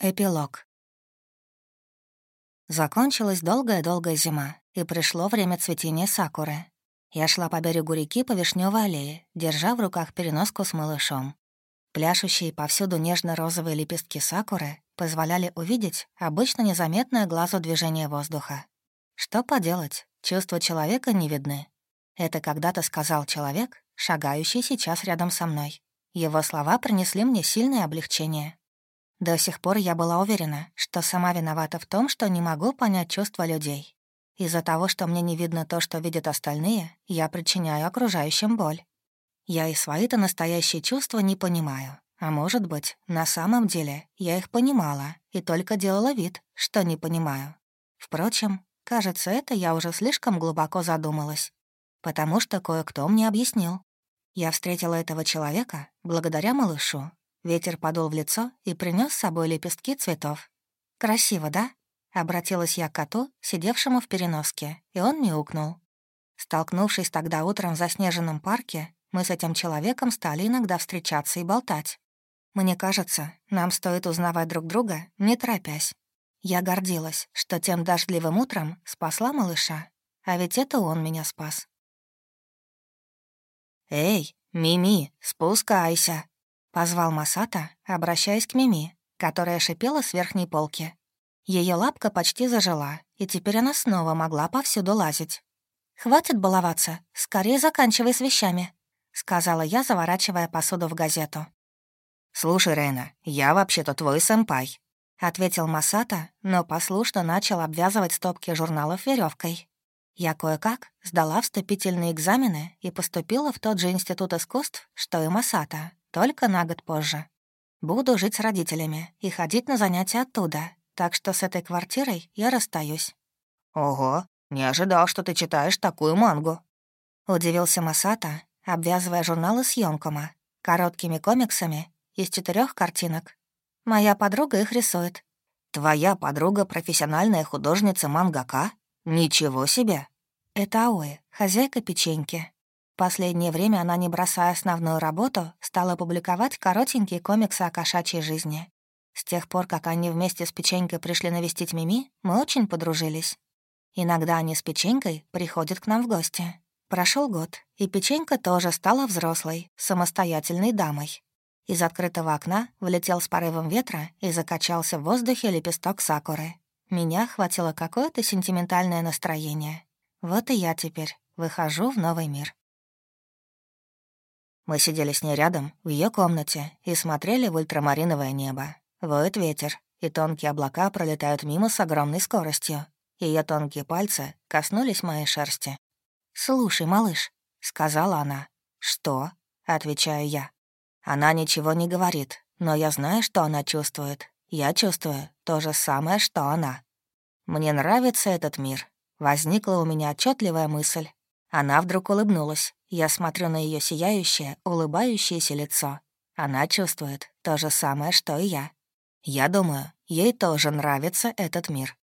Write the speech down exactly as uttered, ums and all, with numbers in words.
Эпилог. Закончилась долгая-долгая зима, и пришло время цветения сакуры. Я шла по берегу реки по Вишнёвой аллее, держа в руках переноску с малышом. Пляшущие повсюду нежно-розовые лепестки сакуры позволяли увидеть обычно незаметное глазу движение воздуха. Что поделать, чувства человека не видны. Это когда-то сказал человек, шагающий сейчас рядом со мной. Его слова принесли мне сильное облегчение. До сих пор я была уверена, что сама виновата в том, что не могу понять чувства людей. Из-за того, что мне не видно то, что видят остальные, я причиняю окружающим боль. Я и свои-то настоящие чувства не понимаю. А может быть, на самом деле я их понимала и только делала вид, что не понимаю. Впрочем, кажется, это я уже слишком глубоко задумалась, потому что кое-кто мне объяснил. Я встретила этого человека благодаря малышу. Ветер подул в лицо и принес с собой лепестки цветов. «Красиво, да?» — обратилась я к коту, сидевшему в переноске, и он мяукнул. Столкнувшись тогда утром в заснеженном парке, мы с этим человеком стали иногда встречаться и болтать. Мне кажется, нам стоит узнавать друг друга, не торопясь. Я гордилась, что тем дождливым утром спасла малыша, а ведь это он меня спас. «Эй, Мими, спускайся!» — позвал Масата, обращаясь к Мими, которая шипела с верхней полки. Ее лапка почти зажила, и теперь она снова могла повсюду лазить. «Хватит баловаться, скорее заканчивай с вещами», — сказала я, заворачивая посуду в газету. «Слушай, Рейна, я вообще-то твой сэмпай», — ответил Масата, но послушно начал обвязывать стопки журналов веревкой. Я кое-как сдала вступительные экзамены и поступила в тот же институт искусств, что и Масата, только на год позже. Буду жить с родителями и ходить на занятия оттуда, так что с этой квартирой я расстаюсь. «Ого, не ожидал, что ты читаешь такую мангу», — удивился Масата, обвязывая журналы с ёмкома, короткими комиксами из четырех картинок. Моя подруга их рисует. «Твоя подруга профессиональная художница-мангака? Ничего себе!» Это Аои, хозяйка печеньки. Последнее время она, не бросая основную работу, стала публиковать коротенькие комиксы о кошачьей жизни. С тех пор, как они вместе с Печенькой пришли навестить Мими, мы очень подружились. Иногда они с Печенькой приходят к нам в гости. Прошел год, и Печенька тоже стала взрослой, самостоятельной дамой. Из открытого окна влетел с порывом ветра и закачался в воздухе лепесток сакуры. Меня охватило какое-то сентиментальное настроение. Вот и я теперь выхожу в новый мир. Мы сидели с ней рядом, в ее комнате, и смотрели в ультрамариновое небо. Воет ветер, и тонкие облака пролетают мимо с огромной скоростью. Ее тонкие пальцы коснулись моей шерсти. «Слушай, малыш», — сказала она. «Что?» — отвечаю я. Она ничего не говорит, но я знаю, что она чувствует. Я чувствую то же самое, что она. Мне нравится этот мир. Возникла у меня отчетливая мысль. Она вдруг улыбнулась. Я смотрю на ее сияющее, улыбающееся лицо. Она чувствует то же самое, что и я. Я думаю, ей тоже нравится этот мир.